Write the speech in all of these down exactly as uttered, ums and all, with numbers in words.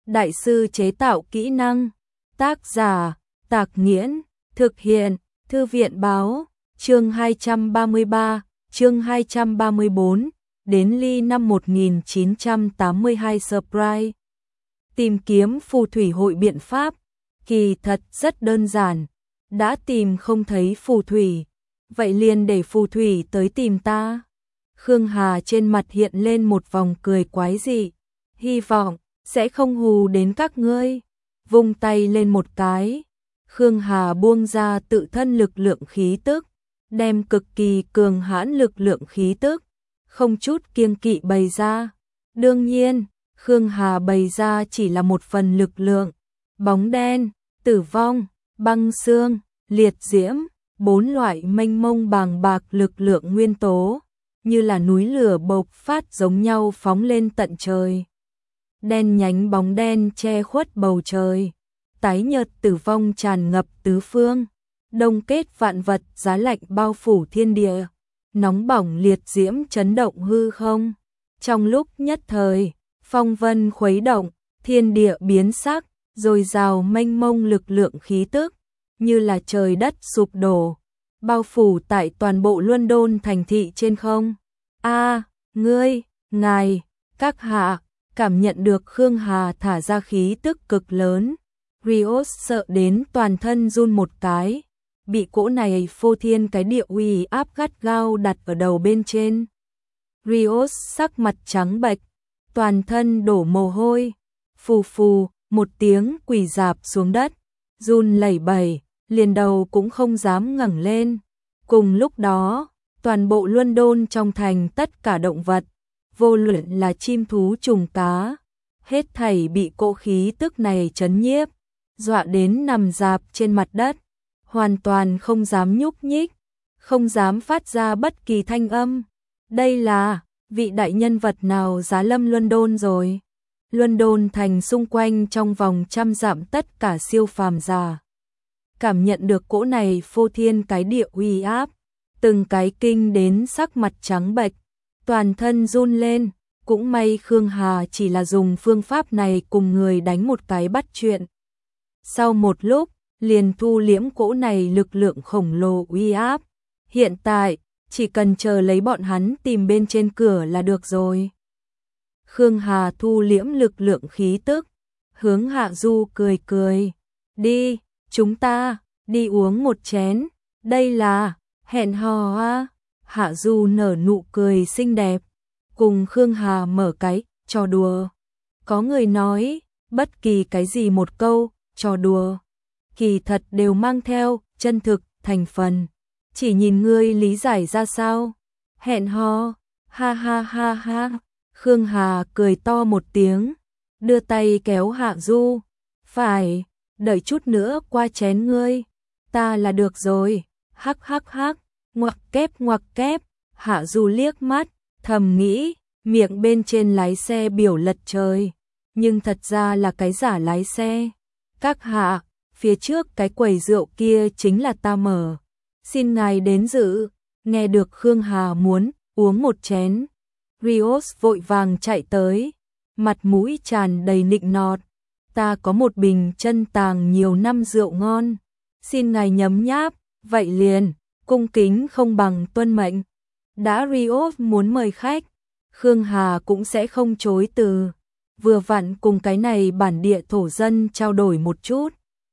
đại sư chế tạo kỹ năng. Tác giả, Tạc Nghiễn, thực hiện, Thư viện báo, chương hai trăm ba mươi ba, chương hai trăm ba mươi bốn, đến ly năm một nghìn chín trăm tám mươi hai surprise. Tìm kiếm phù thủy hội biện pháp, kỳ thật rất đơn giản, đã tìm không thấy phù thủy, vậy liền để phù thủy tới tìm ta. Khương Hà trên mặt hiện lên một vòng cười quái dị, hy vọng sẽ không hù đến các ngươi. Vung tay lên một cái, Khương Hà buông ra tự thân lực lượng khí tức, đem cực kỳ cường hãn lực lượng khí tức, không chút kiêng kỵ bày ra. Đương nhiên, Khương Hà bày ra chỉ là một phần lực lượng, bóng đen, tử vong, băng xương, liệt diễm, bốn loại mênh mông bàng bạc lực lượng nguyên tố, như là núi lửa bộc phát giống nhau phóng lên tận trời. Đen nhánh bóng đen che khuất bầu trời, tái nhợt tử vong tràn ngập tứ phương, đông kết vạn vật, giá lạnh bao phủ thiên địa, nóng bỏng liệt diễm chấn động hư không. Trong lúc nhất thời, phong vân khuấy động, thiên địa biến sắc, dồi dào mênh mông lực lượng khí tức, như là trời đất sụp đổ, bao phủ tại toàn bộ London thành thị trên không. A, ngươi, ngài, các hạ, cảm nhận được Khương Hà thả ra khí tức cực lớn, Rios sợ đến toàn thân run một cái, bị cỗ này phô thiên cái địa uy áp gắt gao đặt ở đầu bên trên. Rios sắc mặt trắng bệch, toàn thân đổ mồ hôi, phù phù, một tiếng quỳ rạp xuống đất, run lẩy bẩy, liền đầu cũng không dám ngẩng lên. Cùng lúc đó, toàn bộ London trong thành tất cả động vật, vô luận là chim thú trùng cá, hết thảy bị cỗ khí tức này chấn nhiếp, dọa đến nằm rạp trên mặt đất, hoàn toàn không dám nhúc nhích, không dám phát ra bất kỳ thanh âm. Đây là vị đại nhân vật nào giá lâm London rồi? London thành xung quanh trong vòng trăm dặm tất cả siêu phàm giả, cảm nhận được cỗ này phô thiên cái địa uy áp, từng cái kinh đến sắc mặt trắng bệch, toàn thân run lên. Cũng may Khương Hà chỉ là dùng phương pháp này cùng người đánh một cái bắt chuyện. Sau một lúc, liền thu liễm cỗ này lực lượng khổng lồ uy áp. Hiện tại, chỉ cần chờ lấy bọn hắn tìm bên trên cửa là được rồi. Khương Hà thu liễm lực lượng khí tức, hướng Hạ Du cười cười. Đi, chúng ta, đi uống một chén. Đây là hẹn hò à? Hạ Du nở nụ cười xinh đẹp, cùng Khương Hà mở cái trò đùa. Có người nói, bất kỳ cái gì một câu, trò đùa, kỳ thật đều mang theo chân thực, thành phần. Chỉ nhìn ngươi lý giải ra sao. Hẹn hò, ha ha ha ha. Khương Hà cười to một tiếng, đưa tay kéo Hạ Du. Phải, đợi chút nữa qua chén ngươi. Ta là được rồi, hắc hắc hắc, ngoặc kép ngoặc kép. Hạ Du liếc mắt, thầm nghĩ, miệng bên trên lái xe biểu lật trời, nhưng thật ra là cái giả lái xe. Các hạ, phía trước cái quầy rượu kia chính là ta mở, xin ngài đến dự. Nghe được Khương Hà muốn uống một chén, Rios vội vàng chạy tới, mặt mũi tràn đầy nịnh nọt. Ta có một bình chân tàng nhiều năm rượu ngon, xin ngài nhấm nháp. Vậy liền, cung kính không bằng tuân mệnh. Đã Rios muốn mời khách, Khương Hà cũng sẽ không chối từ, vừa vặn cùng cái này bản địa thổ dân trao đổi một chút.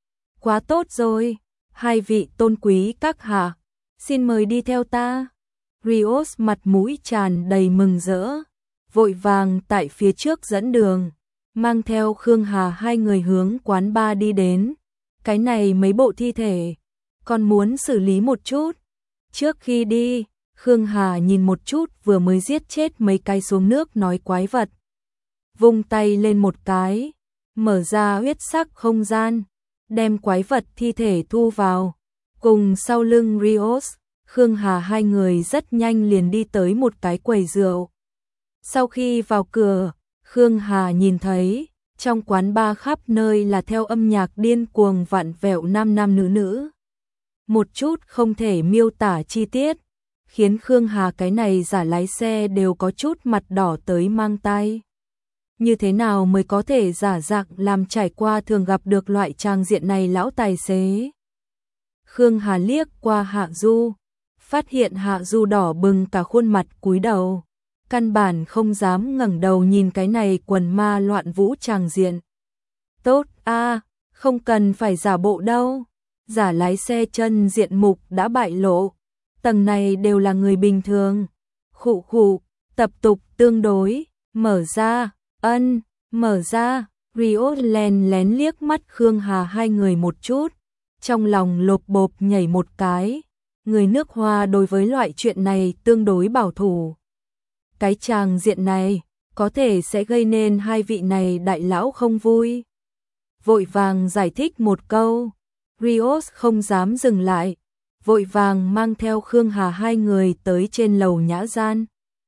Quá tốt rồi, hai vị tôn quý các hạ, xin mời đi theo ta. Rios mặt mũi tràn đầy mừng rỡ, vội vàng tại phía trước dẫn đường, mang theo Khương Hà hai người hướng quán bar đi đến. Cái này mấy bộ thi thể, còn muốn xử lý một chút. Trước khi đi, Khương Hà nhìn một chút vừa mới giết chết mấy cái xuống nước nói quái vật, vung tay lên một cái, mở ra huyết sắc không gian, đem quái vật thi thể thu vào. Cùng sau lưng Rios, Khương Hà hai người rất nhanh liền đi tới một cái quầy rượu. Sau khi vào cửa, Khương Hà nhìn thấy, trong quán bar khắp nơi là theo âm nhạc điên cuồng vặn vẹo nam nam nữ nữ. Một chút không thể miêu tả chi tiết, khiến Khương Hà cái này giả lái xe đều có chút mặt đỏ tới mang tai. như thế nào mới có thể giả dạng làm trải qua thường gặp được loại trang diện này lão tài xế. Khương Hà liếc qua Hạ Du, phát hiện Hạ Du đỏ bừng cả khuôn mặt cúi đầu, căn bản không dám ngẩng đầu nhìn cái này quần ma loạn vũ tràng diện. Tốt a, không cần phải giả bộ đâu, giả lái xe chân diện mục đã bại lộ, tầng này đều là người bình thường. Khụ khụ, tập tục tương đối, mở ra, ân, mở ra. Rios lén lén liếc mắt Khương Hà hai người một chút, trong lòng lộp bộp nhảy một cái. Người nước Hoa đối với loại chuyện này tương đối bảo thủ. Cái tràng diện này có thể sẽ gây nên hai vị này đại lão không vui. Vội vàng giải thích một câu, Rios không dám dừng lại, vội vàng mang theo Khương Hà hai người tới trên lầu nhã gian.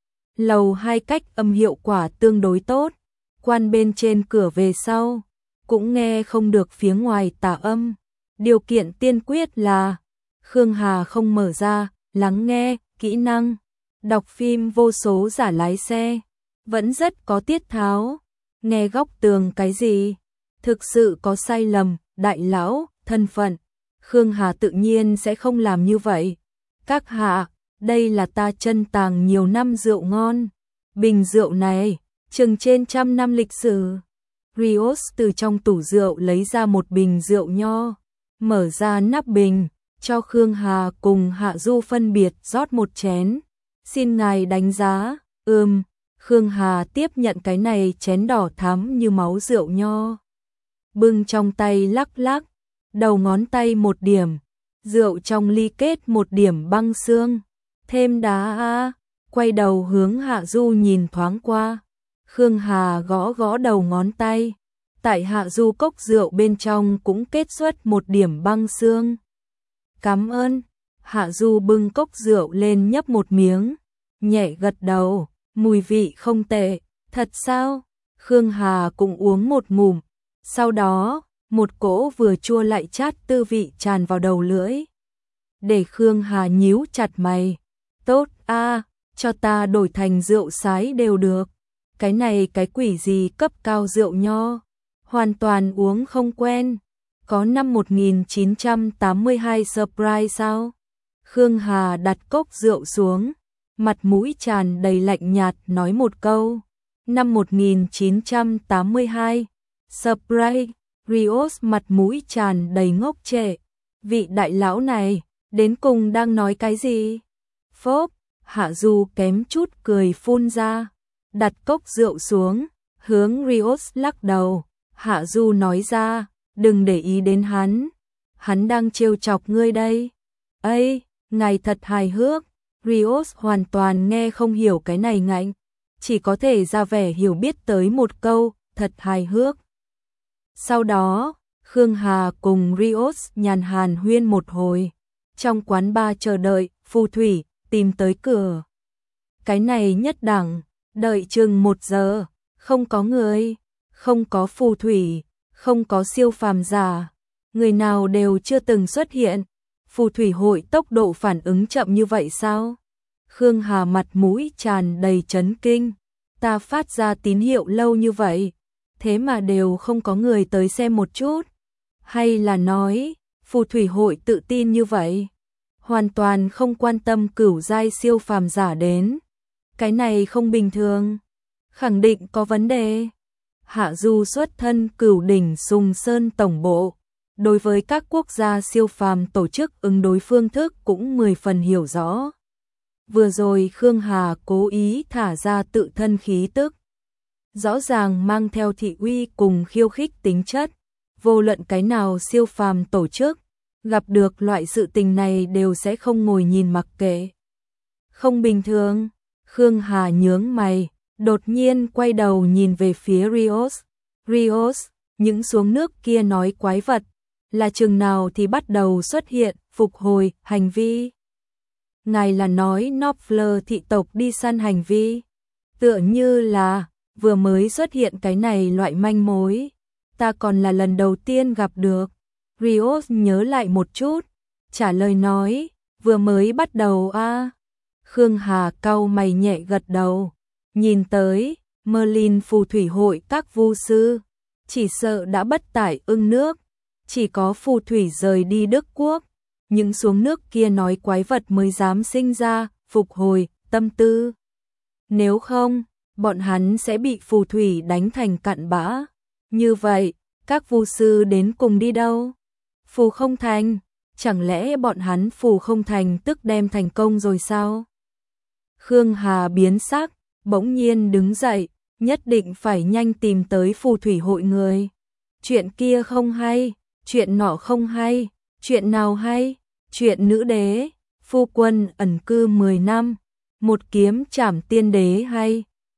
Lầu hai cách âm hiệu quả tương đối tốt, quan bên trên cửa về sau, cũng nghe không được phía ngoài tà âm. Điều kiện tiên quyết là Khương Hà không mở ra, lắng nghe, kỹ năng, đọc phim vô số giả lái xe, vẫn rất có tiết tháo, nghe góc tường cái gì, thực sự có sai lầm, đại lão, thân phận. Khương Hà tự nhiên sẽ không làm như vậy. Các hạ, đây là ta chân tàng nhiều năm rượu ngon. Bình rượu này, chừng trên trăm năm lịch sử. Rios từ trong tủ rượu lấy ra một bình rượu nho, mở ra nắp bình, cho Khương Hà cùng Hạ Du phân biệt rót một chén. Xin ngài đánh giá. Ừm, Khương Hà tiếp nhận cái này chén đỏ thắm như máu rượu nho. Bưng trong tay lắc lắc, đầu ngón tay một điểm, rượu trong ly kết một điểm băng xương. Thêm đá a, quay đầu hướng Hạ Du nhìn thoáng qua. Khương Hà gõ gõ đầu ngón tay, tại Hạ Du cốc rượu bên trong cũng kết xuất một điểm băng xương. Cảm ơn. Hạ Du bưng cốc rượu lên nhấp một miếng, nhẹ gật đầu, mùi vị không tệ. Thật sao? Khương Hà cũng uống một ngụm, sau đó một cỗ vừa chua lại chát tư vị tràn vào đầu lưỡi, để Khương Hà nhíu chặt mày. Tốt a, cho ta đổi thành rượu sái đều được. Cái này cái quỷ gì cấp cao rượu nho, hoàn toàn uống không quen. Có năm một nghìn chín trăm tám mươi hai surprise sao? Khương Hà đặt cốc rượu xuống, mặt mũi tràn đầy lạnh nhạt nói một câu. Năm một nghìn chín trăm tám mươi hai, surprise. Rios mặt mũi tràn đầy ngốc trệ. Vị đại lão này, đến cùng đang nói cái gì? Phốp, Hạ Du kém chút cười phun ra, đặt cốc rượu xuống, hướng Rios lắc đầu. Hạ Du nói ra, đừng để ý đến hắn, hắn đang trêu chọc ngươi đây. Ây, ngài thật hài hước. Rios hoàn toàn nghe không hiểu cái này ngạnh, chỉ có thể ra vẻ hiểu biết tới một câu, thật hài hước. Sau đó, Khương Hà cùng Rios nhàn hàn huyên một hồi, trong quán bar chờ đợi, phù thủy tìm tới cửa. Cái này nhất đẳng, đợi chừng một giờ, không có người, không có phù thủy, không có siêu phàm giả, người nào đều chưa từng xuất hiện. Phù thủy hội tốc độ phản ứng chậm như vậy sao? Khương Hà mặt mũi tràn đầy chấn kinh, ta phát ra tín hiệu lâu như vậy, thế mà đều không có người tới xem một chút. Hay là nói, phù thủy hội tự tin như vậy, hoàn toàn không quan tâm cửu giai siêu phàm giả đến. Cái này không bình thường, khẳng định có vấn đề. Hạ Du xuất thân Cửu đỉnh Sùng Sơn tổng bộ, đối với các quốc gia siêu phàm tổ chức ứng đối phương thức cũng mười phần hiểu rõ. Vừa rồi Khương Hà cố ý thả ra tự thân khí tức, rõ ràng mang theo thị uy cùng khiêu khích tính chất. Vô luận cái nào siêu phàm tổ chức gặp được loại sự tình này đều sẽ không ngồi nhìn mặc kệ. Không bình thường. Khương Hà nhướng mày, đột nhiên quay đầu nhìn về phía Rios. Rios, những xuống nước kia nói quái vật, là chừng nào thì bắt đầu xuất hiện, phục hồi, hành vi. Ngài là nói Knopfler thị tộc đi săn hành vi? Tựa như là, vừa mới xuất hiện cái này loại manh mối, ta còn là lần đầu tiên gặp được. Rios nhớ lại một chút, trả lời nói, vừa mới bắt đầu a. À. Khương Hà cau mày nhẹ gật đầu, nhìn tới, Merlin phù thủy hội các vu sư, chỉ sợ đã bất tải ưng nước, chỉ có phù thủy rời đi Đức Quốc, những xuống nước kia nói quái vật mới dám sinh ra, phục hồi, tâm tư. Nếu không, bọn hắn sẽ bị phù thủy đánh thành cặn bã. Như vậy, các vu sư đến cùng đi đâu? Phù không thành, chẳng lẽ bọn hắn phù không thành tức đem thành công rồi sao? Khương Hà biến sắc, bỗng nhiên đứng dậy, nhất định phải nhanh tìm tới phù thủy hội người. Chuyện kia không hay, chuyện nọ không hay, chuyện nào hay? Chuyện nữ đế, phu quân ẩn cư mười năm, một kiếm trảm tiên đế hay?